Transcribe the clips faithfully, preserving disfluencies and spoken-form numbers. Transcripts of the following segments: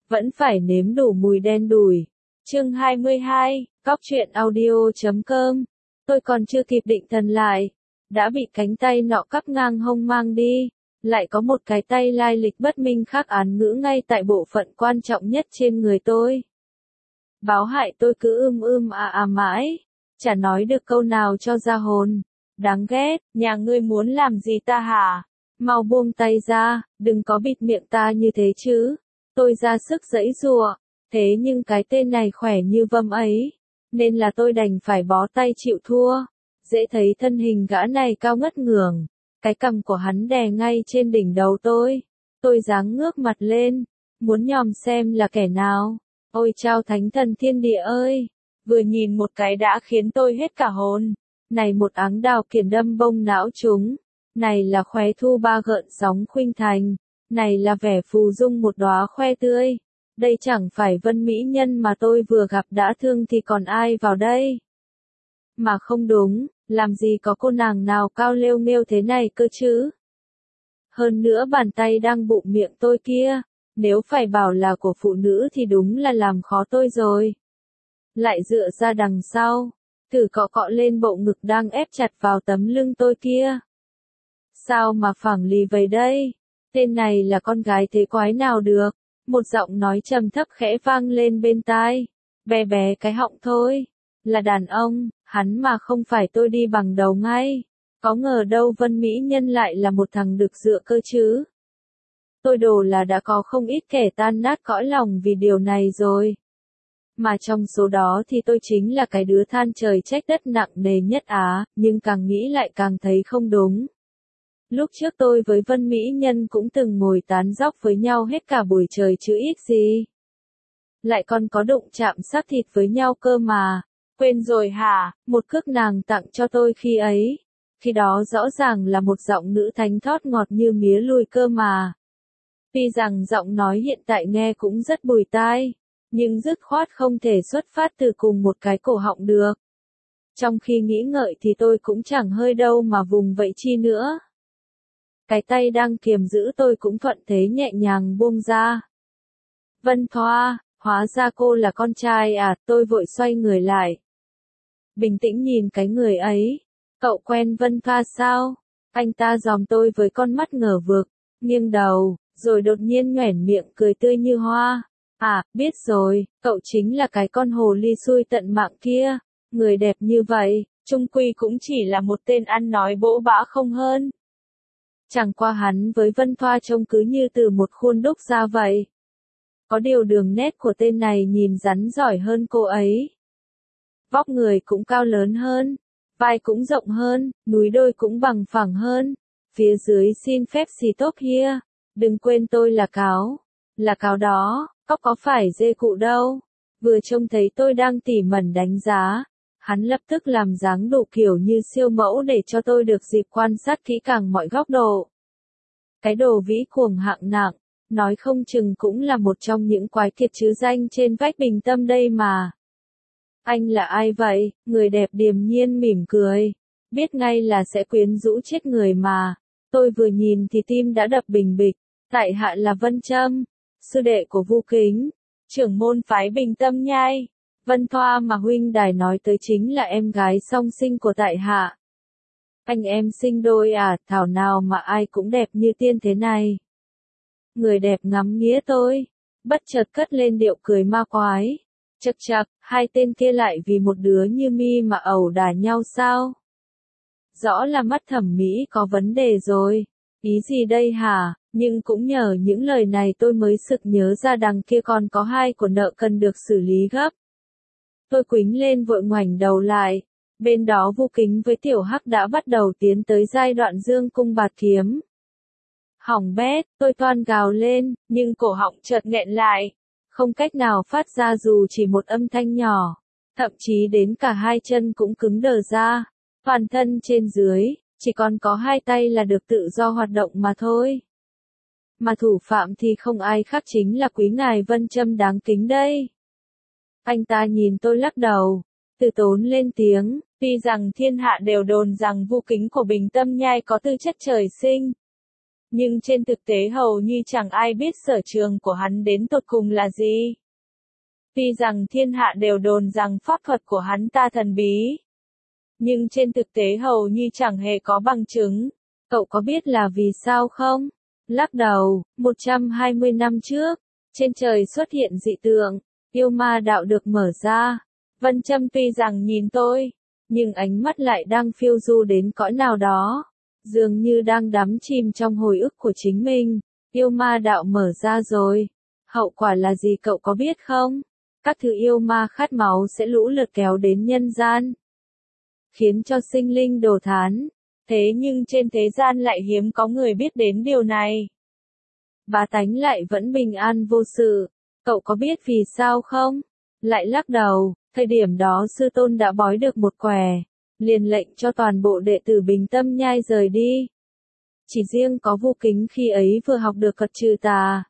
vẫn phải nếm đủ mùi đen đủi. Chương hai mươi hai, Cóc truyện audio chấm com. Tôi còn chưa kịp định thần lại, đã bị cánh tay nọ cắp ngang hông mang đi, lại có một cái tay lai lịch bất minh khác án ngữ ngay tại bộ phận quan trọng nhất trên người tôi. Báo hại tôi cứ ưm ưm à à mãi, chả nói được câu nào cho ra hồn. Đáng ghét, nhà ngươi muốn làm gì ta hả? Mau buông tay ra, đừng có bịt miệng ta như thế chứ. Tôi ra sức giãy giụa, thế nhưng cái tên này khỏe như vâm ấy, nên là tôi đành phải bó tay chịu thua. Dễ thấy thân hình gã này cao ngất ngưởng, cái cằm của hắn đè ngay trên đỉnh đầu tôi. Tôi giáng ngước mặt lên, muốn nhòm xem là kẻ nào. Ôi chao thánh thần thiên địa ơi, vừa nhìn một cái đã khiến tôi hết cả hồn. Này một áng đào kiển đâm bông não chúng, này là khóe thu ba gợn sóng khuynh thành, này là vẻ phù dung một đóa khoe tươi. Đây chẳng phải Vân mỹ nhân mà tôi vừa gặp đã thương thì còn ai vào đây. Mà không đúng, làm gì có cô nàng nào cao lêu nghêu thế này cơ chứ. Hơn nữa bàn tay đang bụng miệng tôi kia, nếu phải bảo là của phụ nữ thì đúng là làm khó tôi rồi. Lại dựa ra đằng sau, thử cọ cọ lên bộ ngực đang ép chặt vào tấm lưng tôi kia. Sao mà phẳng lì vậy đây? Tên này là con gái thế quái nào được? Một giọng nói trầm thấp khẽ vang lên bên tai. Bé bé cái họng thôi. Là đàn ông, hắn mà không phải tôi đi bằng đầu ngay. Có ngờ đâu Vân mỹ nhân lại là một thằng đực dựa cơ chứ. Tôi đồ là đã có không ít kẻ tan nát cõi lòng vì điều này rồi. Mà trong số đó thì tôi chính là cái đứa than trời trách đất nặng nề nhất á, nhưng càng nghĩ lại càng thấy không đúng. Lúc trước tôi với Vân mỹ nhân cũng từng ngồi tán dóc với nhau hết cả buổi trời chứ ít gì. Lại còn có đụng chạm xác thịt với nhau cơ mà. Quên rồi hả? Một cước nàng tặng cho tôi khi ấy. Khi đó rõ ràng là một giọng nữ thánh thót ngọt như mía lùi cơ mà. Tuy rằng giọng nói hiện tại nghe cũng rất bùi tai, nhưng dứt khoát không thể xuất phát từ cùng một cái cổ họng được. Trong khi nghĩ ngợi thì tôi cũng chẳng hơi đâu mà vùng vậy chi nữa. Cái tay đang kiềm giữ tôi cũng thuận thế nhẹ nhàng buông ra. Vân Thoa, hóa ra cô là con trai à, tôi vội xoay người lại. Bình tĩnh nhìn cái người ấy. Cậu quen Vân Thoa sao? Anh ta dòm tôi với con mắt ngờ vực, nghiêng đầu, rồi đột nhiên nhoẻn miệng cười tươi như hoa. À, biết rồi, cậu chính là cái con hồ ly xui tận mạng kia. Người đẹp như vậy, chung quy cũng chỉ là một tên ăn nói bỗ bã không hơn. Chẳng qua hắn với Vân Thoa trông cứ như từ một khuôn đúc ra vậy. Có điều đường nét của tên này nhìn rắn giỏi hơn cô ấy. Vóc người cũng cao lớn hơn, vai cũng rộng hơn, núi đôi cũng bằng phẳng hơn. Phía dưới xin phép xì tốt here, đừng quên tôi là cáo. Là cáo đó, cóc có phải dê cụ đâu. Vừa trông thấy tôi đang tỉ mẩn đánh giá, hắn lập tức làm dáng đủ kiểu như siêu mẫu để cho tôi được dịp quan sát kỹ càng mọi góc độ. Cái đồ vĩ cuồng hạng nặng, nói không chừng cũng là một trong những quái kiệt chứ danh trên vách Bình Tâm đây mà. Anh là ai vậy? Người đẹp điềm nhiên mỉm cười. Biết ngay là sẽ quyến rũ chết người mà. Tôi vừa nhìn thì tim đã đập bình bịch. Tại hạ là Vân Trâm, sư đệ của Vu Kính, trưởng môn phái Bình Tâm nhai. Vân Thoa mà huynh đài nói tới chính là em gái song sinh của tại hạ. Anh em sinh đôi à, thảo nào mà ai cũng đẹp như tiên thế này. Người đẹp ngắm nghía tôi, bất chợt cất lên điệu cười ma quái. Chậc chậc, hai tên kia lại vì một đứa như mi mà ẩu đả nhau sao? Rõ là mắt thẩm mỹ có vấn đề rồi. Ý gì đây hả? Nhưng cũng nhờ những lời này tôi mới sực nhớ ra đằng kia còn có hai của nợ cần được xử lý gấp. Tôi quĩnh lên vội ngoảnh đầu lại. Bên đó Vu Kính với Tiểu Hắc đã bắt đầu tiến tới giai đoạn dương cung bạt kiếm. Hỏng bét, tôi toan gào lên, nhưng cổ họng chợt nghẹn lại. Không cách nào phát ra dù chỉ một âm thanh nhỏ. Thậm chí đến cả hai chân cũng cứng đờ ra. Toàn thân trên dưới, chỉ còn có hai tay là được tự do hoạt động mà thôi. Mà thủ phạm thì không ai khác chính là quý ngài Vân Trâm đáng kính đây. Anh ta nhìn tôi lắc đầu, từ tốn lên tiếng, tuy rằng thiên hạ đều đồn rằng Vu Kính của Bình Tâm nhai có tư chất trời sinh. Nhưng trên thực tế hầu như chẳng ai biết sở trường của hắn đến tột cùng là gì. Tuy rằng thiên hạ đều đồn rằng pháp thuật của hắn ta thần bí, nhưng trên thực tế hầu như chẳng hề có bằng chứng. Cậu có biết là vì sao không? Lắc đầu, một trăm hai mươi năm trước, trên trời xuất hiện dị tượng, yêu ma đạo được mở ra. Vân Châm tuy rằng nhìn tôi, nhưng ánh mắt lại đang phiêu du đến cõi nào đó, dường như đang đắm chìm trong hồi ức của chính mình. Yêu ma đạo mở ra rồi. Hậu quả là gì cậu có biết không? Các thứ yêu ma khát máu sẽ lũ lượt kéo đến nhân gian, khiến cho sinh linh đổ thán. Thế nhưng trên thế gian lại hiếm có người biết đến điều này. Bá tánh lại vẫn bình an vô sự. Cậu có biết vì sao không? Lại lắc đầu, thời điểm đó sư tôn đã bói được một quẻ, liền lệnh cho toàn bộ đệ tử Bình Tâm Nhai rời đi. Chỉ riêng có Vu Kính khi ấy vừa học được cật trừ tà,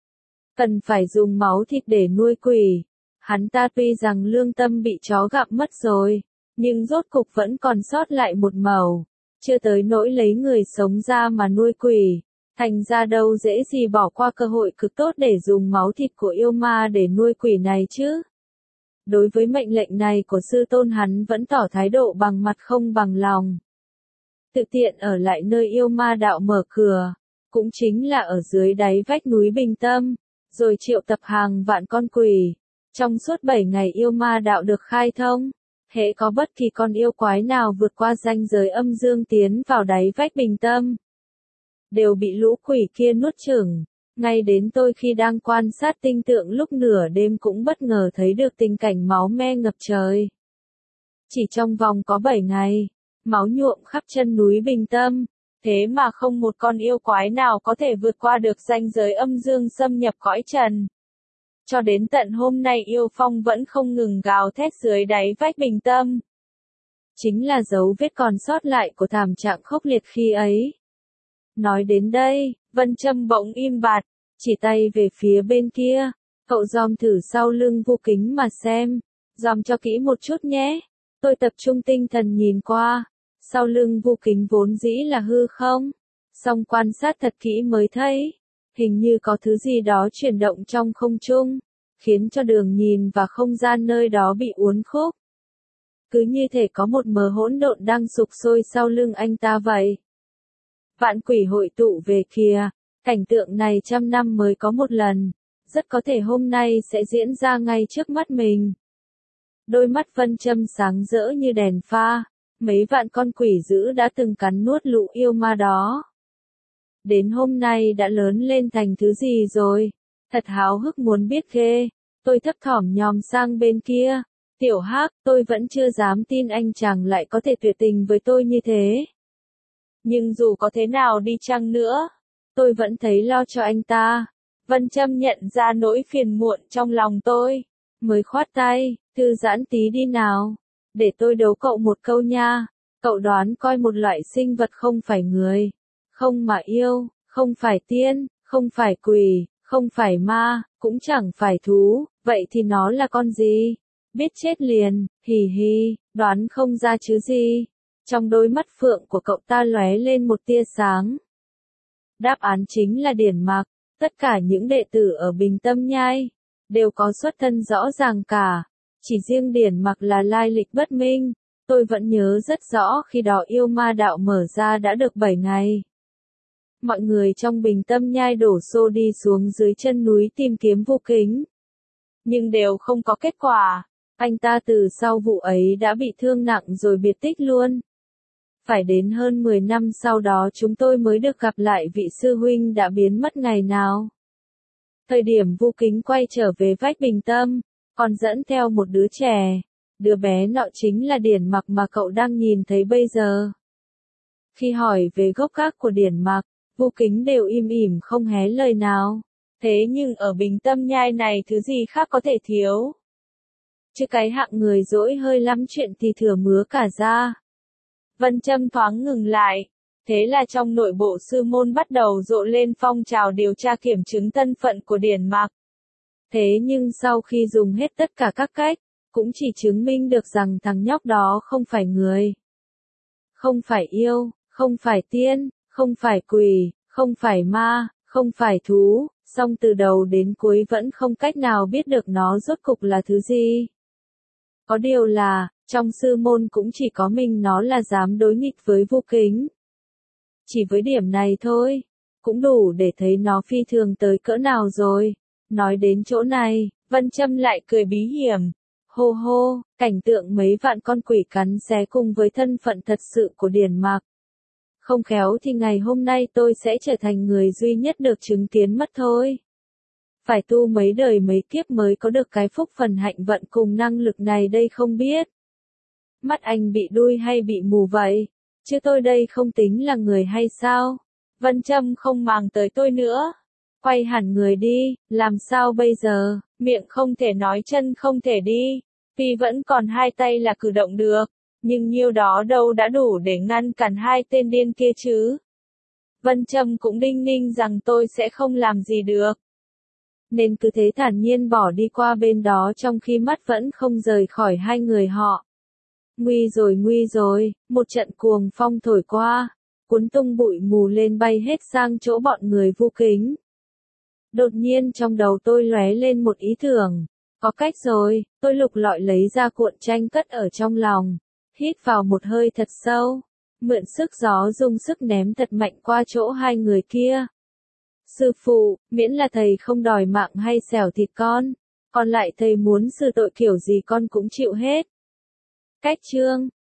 cần phải dùng máu thịt để nuôi quỷ. Hắn ta tuy rằng lương tâm bị chó gặm mất rồi, nhưng rốt cục vẫn còn sót lại một mẩu, chưa tới nỗi lấy người sống ra mà nuôi quỷ. Thành ra đâu dễ gì bỏ qua cơ hội cực tốt để dùng máu thịt của yêu ma để nuôi quỷ này chứ. Đối với mệnh lệnh này của sư tôn hắn vẫn tỏ thái độ bằng mặt không bằng lòng. Tự tiện ở lại nơi yêu ma đạo mở cửa, cũng chính là ở dưới đáy vách núi Bình Tâm, rồi triệu tập hàng vạn con quỷ. Trong suốt bảy ngày yêu ma đạo được khai thông, hễ có bất kỳ con yêu quái nào vượt qua ranh giới âm dương tiến vào đáy vách Bình Tâm, đều bị lũ quỷ kia nuốt chửng. Ngay đến tôi khi đang quan sát tinh tượng lúc nửa đêm cũng bất ngờ thấy được tình cảnh máu me ngập trời. Chỉ trong vòng có bảy ngày, máu nhuộm khắp chân núi Bình Tâm, thế mà không một con yêu quái nào có thể vượt qua được ranh giới âm dương xâm nhập cõi trần. Cho đến tận hôm nay yêu phong vẫn không ngừng gào thét dưới đáy vách Bình Tâm. Chính là dấu vết còn sót lại của thảm trạng khốc liệt khi ấy. Nói đến đây, Vân Châm bỗng im bặt, chỉ tay về phía bên kia. Cậu dòm thử sau lưng Vu Kính mà xem, dòm cho kỹ một chút nhé. Tôi tập trung tinh thần nhìn qua, sau lưng Vu Kính vốn dĩ là hư không, song quan sát thật kỹ mới thấy, hình như có thứ gì đó chuyển động trong không trung, khiến cho đường nhìn và không gian nơi đó bị uốn khúc. Cứ như thể có một mớ hỗn độn đang sục sôi sau lưng anh ta vậy. Vạn quỷ hội tụ về kìa, cảnh tượng này trăm năm mới có một lần, rất có thể hôm nay sẽ diễn ra ngay trước mắt mình. Đôi mắt Vân Châm sáng rỡ như đèn pha, mấy vạn con quỷ dữ đã từng cắn nuốt lũ yêu ma đó. Đến hôm nay đã lớn lên thành thứ gì rồi, thật háo hức muốn biết ghê. Tôi thấp thỏm nhòm sang bên kia. Tiểu Hắc, tôi vẫn chưa dám tin anh chàng lại có thể tuyệt tình với tôi như thế. Nhưng dù có thế nào đi chăng nữa, tôi vẫn thấy lo cho anh ta. Vân Châm nhận ra nỗi phiền muộn trong lòng tôi, mới khoát tay, thư giãn tí đi nào. Để tôi đố cậu một câu nha, cậu đoán coi một loại sinh vật không phải người, không mà yêu, không phải tiên, không phải quỷ, không phải ma, cũng chẳng phải thú, vậy thì nó là con gì? Biết chết liền, hì hì, đoán không ra chứ gì. Trong đôi mắt phượng của cậu ta lóe lên một tia sáng. Đáp án chính là Điển Mặc. Tất cả những đệ tử ở Bình Tâm Nhai đều có xuất thân rõ ràng cả. Chỉ riêng Điển Mặc là lai lịch bất minh. Tôi vẫn nhớ rất rõ khi đó yêu ma đạo mở ra đã được bảy ngày. Mọi người trong Bình Tâm Nhai đổ xô đi xuống dưới chân núi tìm kiếm Vu Kính, nhưng đều không có kết quả. Anh ta từ sau vụ ấy đã bị thương nặng rồi biệt tích luôn. Phải đến hơn mười năm sau đó chúng tôi mới được gặp lại vị sư huynh đã biến mất ngày nào. Thời điểm Vu Kính quay trở về vách Bình Tâm, còn dẫn theo một đứa trẻ. Đứa bé nọ chính là Điển Mặc mà cậu đang nhìn thấy bây giờ. Khi hỏi về gốc gác của Điển Mặc, Vu Kính đều im ỉm không hé lời nào. Thế nhưng ở Bình Tâm Nhai này thứ gì khác có thể thiếu. Chứ cái hạng người dỗi hơi lắm chuyện thì thừa mứa cả ra. Vân Châm thoáng ngừng lại. Thế là trong nội bộ sư môn bắt đầu rộ lên phong trào điều tra kiểm chứng thân phận của Điển Mặc. Thế nhưng sau khi dùng hết tất cả các cách, cũng chỉ chứng minh được rằng thằng nhóc đó không phải người, không phải yêu, không phải tiên, không phải quỷ, Không phải ma, không phải thú, song từ đầu đến cuối vẫn không cách nào biết được nó rốt cục là thứ gì. Có điều là, trong sư môn cũng chỉ có mình nó là dám đối nghịch với Vu Kính. Chỉ với điểm này thôi, cũng đủ để thấy nó phi thường tới cỡ nào rồi. Nói đến chỗ này, Vân Trâm lại cười bí hiểm. Hô hô, cảnh tượng mấy vạn con quỷ cắn xé cùng với thân phận thật sự của Điền Mạc. Không khéo thì ngày hôm nay tôi sẽ trở thành người duy nhất được chứng kiến mất thôi. Phải tu mấy đời mấy kiếp mới có được cái phúc phần hạnh vận cùng năng lực này đây không biết. Mắt anh bị đuôi hay bị mù vậy? Chứ tôi đây không tính là người hay sao? Vân Trâm không màng tới tôi nữa. Quay hẳn người đi, làm sao bây giờ? Miệng không thể nói, chân không thể đi. Tuy vẫn còn hai tay là cử động được, nhưng nhiêu đó đâu đã đủ để ngăn cản hai tên điên kia chứ. Vân Trâm cũng đinh ninh rằng tôi sẽ không làm gì được. Nên cứ thế thản nhiên bỏ đi qua bên đó trong khi mắt vẫn không rời khỏi hai người họ. Nguy rồi nguy rồi, một trận cuồng phong thổi qua, cuốn tung bụi mù lên bay hết sang chỗ bọn người Vu Kính. Đột nhiên trong đầu tôi lóe lên một ý tưởng. Có cách rồi, tôi lục lọi lấy ra cuộn tranh cất ở trong lòng. Hít vào một hơi thật sâu. Mượn sức gió dùng sức ném thật mạnh qua chỗ hai người kia. Sư phụ, miễn là thầy không đòi mạng hay xẻo thịt con. Còn lại thầy muốn xử tội kiểu gì con cũng chịu hết. Cách chương